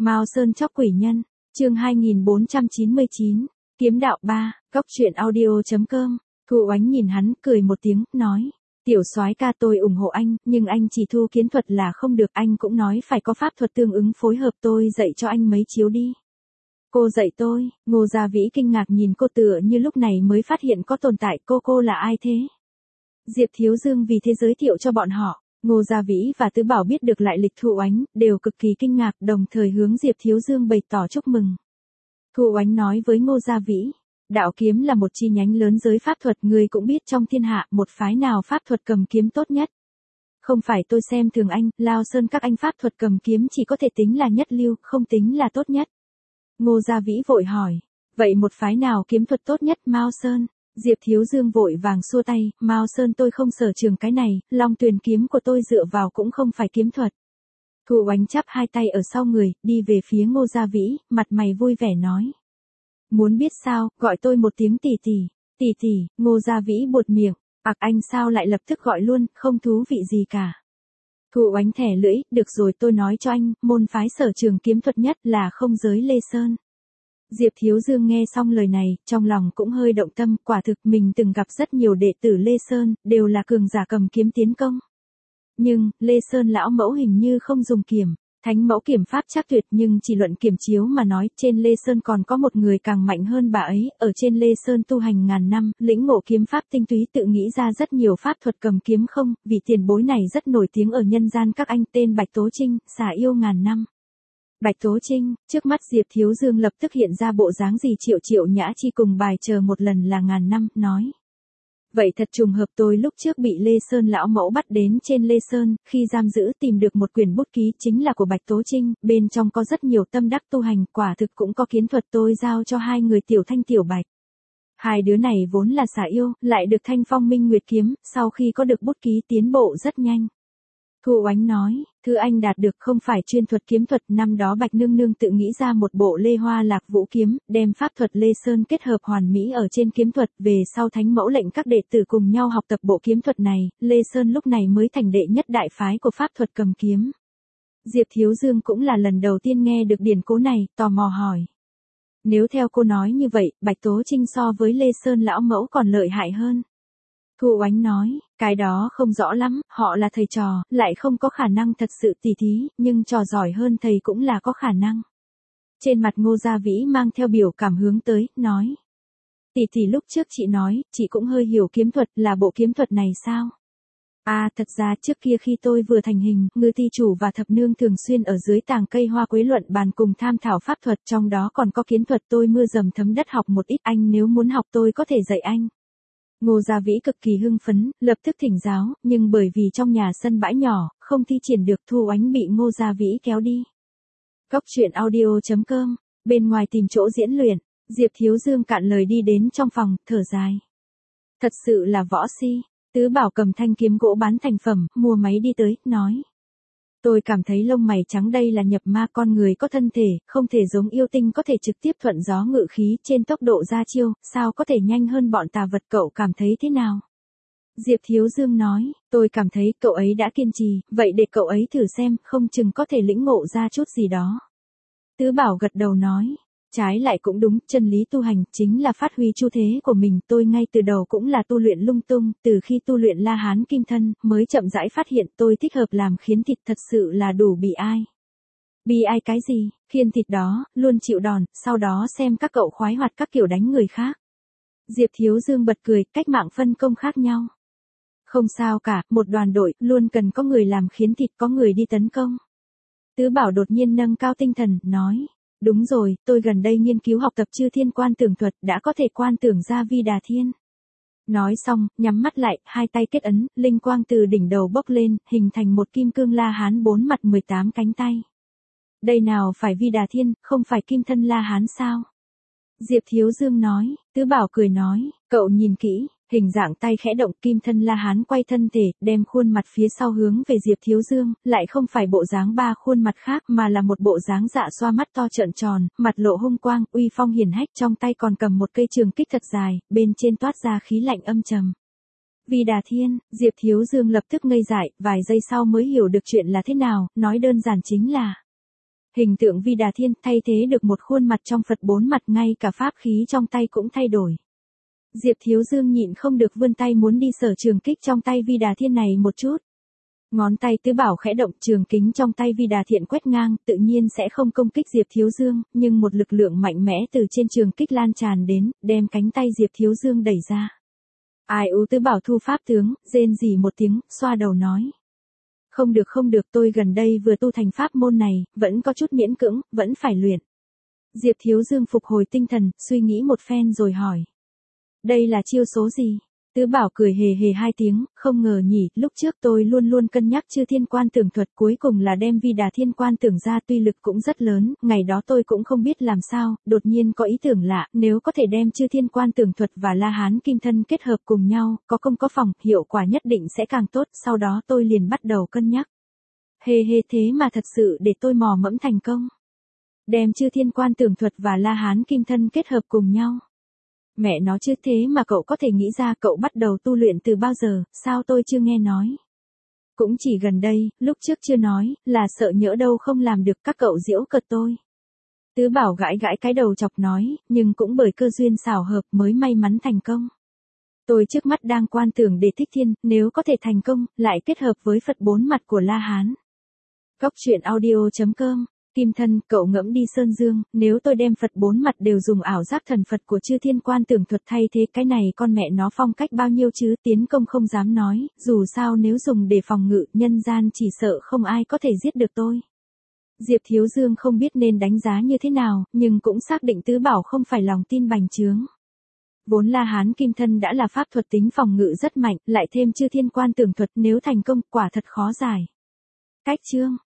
Mao Sơn chóc quỷ nhân, chương 2499, kiếm đạo 3, góc truyện audio.com. Thu Oánh nhìn hắn, cười một tiếng, nói, tiểu soái ca tôi ủng hộ anh, nhưng anh chỉ thu kiếm thuật là không được, anh cũng nói phải có pháp thuật tương ứng phối hợp, tôi dạy cho anh mấy chiếu đi. Cô dạy tôi? Ngô Gia Vĩ kinh ngạc nhìn cô tựa như lúc này mới phát hiện có tồn tại, cô là ai thế? Diệp Thiếu Dương vì thế giới thiệu cho bọn họ. Ngô Gia Vĩ và Tứ Bảo biết được lại lịch Thu Oánh, đều cực kỳ kinh ngạc, đồng thời hướng Diệp Thiếu Dương bày tỏ chúc mừng. Thu Oánh nói với Ngô Gia Vĩ, đạo kiếm là một chi nhánh lớn giới pháp thuật, người cũng biết trong thiên hạ, một phái nào pháp thuật cầm kiếm tốt nhất. Không phải tôi xem thường anh, Lao Sơn các anh pháp thuật cầm kiếm chỉ có thể tính là nhất lưu, không tính là tốt nhất. Ngô Gia Vĩ vội hỏi, vậy một phái nào kiếm thuật tốt nhất? Mao Sơn. Diệp Thiếu Dương vội vàng xua tay, Mao Sơn tôi không sở trường cái này, Long Tuyền kiếm của tôi dựa vào cũng không phải kiếm thuật. Thu Oánh chắp hai tay ở sau người, đi về phía Ngô Gia Vĩ, mặt mày vui vẻ nói. Muốn biết sao, gọi tôi một tiếng tỷ tỷ, Ngô Gia Vĩ buột miệng, anh sao lại lập tức gọi luôn, không thú vị gì cả. Thu Oánh thẻ lưỡi, được rồi tôi nói cho anh, môn phái sở trường kiếm thuật nhất là không giới Lê Sơn. Diệp Thiếu Dương nghe xong lời này, trong lòng cũng hơi động tâm, quả thực mình từng gặp rất nhiều đệ tử Lê Sơn, đều là cường giả cầm kiếm tiến công. Nhưng, Lê Sơn lão mẫu hình như không dùng kiếm, thánh mẫu kiếm pháp chắc tuyệt, nhưng chỉ luận kiểm chiếu mà nói, trên Lê Sơn còn có một người càng mạnh hơn bà ấy, ở trên Lê Sơn tu hành ngàn năm, lĩnh ngộ kiếm pháp tinh túy, tự nghĩ ra rất nhiều pháp thuật cầm kiếm không, vì tiền bối này rất nổi tiếng ở nhân gian các anh, tên Bạch Tố Trinh, xả yêu ngàn năm. Bạch Tố Trinh, trước mắt Diệp Thiếu Dương lập tức hiện ra bộ dáng gì Triệu Nhã Chi cùng bài chờ một lần là ngàn năm, nói. Vậy thật trùng hợp, tôi lúc trước bị Lê Sơn lão mẫu bắt đến trên Lê Sơn, khi giam giữ tìm được một quyển bút ký chính là của Bạch Tố Trinh, bên trong có rất nhiều tâm đắc tu hành, quả thực cũng có kiến thuật, tôi giao cho hai người Tiểu Thanh Tiểu Bạch. Hai đứa này vốn là xả yêu, lại được Thanh Phong Minh Nguyệt kiếm, sau khi có được bút ký tiến bộ rất nhanh. Thu Oánh nói, thứ anh đạt được không phải chuyên thuật kiếm thuật, năm đó Bạch Nương Nương tự nghĩ ra một bộ Lê Hoa Lạc Vũ kiếm, đem pháp thuật Lê Sơn kết hợp hoàn mỹ ở trên kiếm thuật, về sau Thánh Mẫu lệnh các đệ tử cùng nhau học tập bộ kiếm thuật này, Lê Sơn lúc này mới thành đệ nhất đại phái của pháp thuật cầm kiếm. Diệp Thiếu Dương cũng là lần đầu tiên nghe được điển cố này, tò mò hỏi. Nếu theo cô nói như vậy, Bạch Tố Trinh so với Lê Sơn lão mẫu còn lợi hại hơn. Thu Oánh nói, cái đó không rõ lắm, họ là thầy trò, lại không có khả năng thật sự tỉ thí, nhưng trò giỏi hơn thầy cũng là có khả năng. Trên mặt Ngô Gia Vĩ mang theo biểu cảm hướng tới, nói. Tỷ lúc trước chị nói, chị cũng hơi hiểu kiếm thuật, là bộ kiếm thuật này sao? Thật ra trước kia khi tôi vừa thành hình, Ngư Ti Chủ và Thập Nương thường xuyên ở dưới tàng cây hoa quế luận bàn cùng tham thảo pháp thuật, trong đó còn có kiến thuật, tôi mưa dầm thấm đất học một ít, anh nếu muốn học tôi có thể dạy anh. Ngô Gia Vĩ cực kỳ hưng phấn, lập tức thỉnh giáo, nhưng bởi vì trong nhà sân bãi nhỏ, không thi triển được, Thu Oánh bị Ngô Gia Vĩ kéo đi. Góc truyện audio.com, bên ngoài tìm chỗ diễn luyện, Diệp Thiếu Dương cạn lời đi đến trong phòng, thở dài. Thật sự là võ si, Tứ Bảo cầm thanh kiếm gỗ bán thành phẩm, mua máy đi tới, nói. Tôi cảm thấy lông mày trắng đây là nhập ma, con người có thân thể, không thể giống yêu tinh có thể trực tiếp thuận gió ngự khí trên tốc độ ra chiêu, sao có thể nhanh hơn bọn tà vật, cậu cảm thấy thế nào? Diệp Thiếu Dương nói, tôi cảm thấy cậu ấy đã kiên trì, vậy để cậu ấy thử xem, không chừng có thể lĩnh ngộ ra chút gì đó. Tứ Bảo gật đầu nói, trái lại cũng đúng, chân lý tu hành chính là phát huy chu thế của mình, tôi ngay từ đầu cũng là tu luyện lung tung, từ khi tu luyện La Hán Kim Thân, mới chậm rãi phát hiện tôi thích hợp làm khiến thịt, thật sự là đủ bị ai. Bị ai cái gì, khiên thịt đó, luôn chịu đòn, sau đó xem các cậu khoái hoạt các kiểu đánh người khác. Diệp Thiếu Dương bật cười, cách mạng phân công khác nhau. Không sao cả, một đoàn đội, luôn cần có người làm khiến thịt, có người đi tấn công. Tứ Bảo đột nhiên nâng cao tinh thần, nói. Đúng rồi, tôi gần đây nghiên cứu học tập Chư Thiên Quan Tưởng thuật, đã có thể quan tưởng ra Vi Đà Thiên. Nói xong, nhắm mắt lại, hai tay kết ấn, linh quang từ đỉnh đầu bốc lên, hình thành một kim cương La Hán 4 mặt 18 cánh tay. Đây nào phải Vi Đà Thiên, không phải kim thân La Hán sao? Diệp Thiếu Dương nói, Tứ Bảo cười nói, cậu nhìn kỹ. Hình dạng tay khẽ động, kim thân La Hán quay thân thể, đem khuôn mặt phía sau hướng về Diệp Thiếu Dương, lại không phải bộ dáng ba khuôn mặt khác mà là một bộ dáng dạ xoa mắt to trợn tròn, mặt lộ hung quang, uy phong hiển hách, trong tay còn cầm một cây trường kích thật dài, bên trên toát ra khí lạnh âm trầm. Vi Đà Thiên, Diệp Thiếu Dương lập tức ngây dại, vài giây sau mới hiểu được chuyện là thế nào, nói đơn giản chính là Hình tượng Vi Đà Thiên thay thế được một khuôn mặt trong Phật bốn mặt, ngay cả pháp khí trong tay cũng thay đổi. Diệp Thiếu Dương nhịn không được vươn tay muốn đi sờ trường kích trong tay Vi Đà Thiên này một chút. Ngón tay Tứ Bảo khẽ động, trường kính trong tay Vi Đà Thiện quét ngang, tự nhiên sẽ không công kích Diệp Thiếu Dương, nhưng một lực lượng mạnh mẽ từ trên trường kích lan tràn đến, đem cánh tay Diệp Thiếu Dương đẩy ra. Ai u, Tứ Bảo thu pháp tướng, rên rỉ một tiếng, xoa đầu nói. Không được, tôi gần đây vừa tu thành pháp môn này, vẫn có chút miễn cưỡng, vẫn phải luyện. Diệp Thiếu Dương phục hồi tinh thần, suy nghĩ một phen rồi hỏi. Đây là chiêu số gì? Tứ Bảo cười hề hề hai tiếng, không ngờ nhỉ, lúc trước tôi luôn luôn cân nhắc Chư Thiên Quan Tưởng thuật, cuối cùng là đem Vi Đà Thiên Quan Tưởng ra, tuy lực cũng rất lớn, ngày đó tôi cũng không biết làm sao, đột nhiên có ý tưởng lạ, nếu có thể đem Chư Thiên Quan Tưởng thuật và La Hán Kim Thân kết hợp cùng nhau, có công có phòng, hiệu quả nhất định sẽ càng tốt, sau đó tôi liền bắt đầu cân nhắc. Hề hề, thế mà thật sự để tôi mò mẫm thành công. Đem Chư Thiên Quan Tưởng thuật và La Hán Kim Thân kết hợp cùng nhau. Mẹ nó chứ, thế mà cậu có thể nghĩ ra, cậu bắt đầu tu luyện từ bao giờ, sao tôi chưa nghe nói. Cũng chỉ gần đây, lúc trước chưa nói, là sợ nhỡ đâu không làm được, các cậu giễu cợt tôi. Tứ Bảo gãi gãi cái đầu chọc nói, nhưng cũng bởi cơ duyên xảo hợp mới may mắn thành công. Tôi trước mắt đang quan tưởng để Thích Thiên, nếu có thể thành công, lại kết hợp với Phật bốn mặt của La Hán. Góc truyện audio.com. Kim Thân, cậu ngẫm đi Sơn Dương, nếu tôi đem Phật bốn mặt đều dùng ảo giác thần Phật của Chư Thiên Quan Tưởng thuật thay thế, cái này con mẹ nó phong cách bao nhiêu chứ, tiến công không dám nói, dù sao nếu dùng để phòng ngự, nhân gian chỉ sợ không ai có thể giết được tôi. Diệp Thiếu Dương không biết nên đánh giá như thế nào, nhưng cũng xác định Tứ Bảo không phải lòng tin bành trướng. Vốn La Hán Kim Thân đã là pháp thuật tính phòng ngự rất mạnh, lại thêm Chư Thiên Quan Tưởng thuật, nếu thành công, quả thật khó giải. Cách chương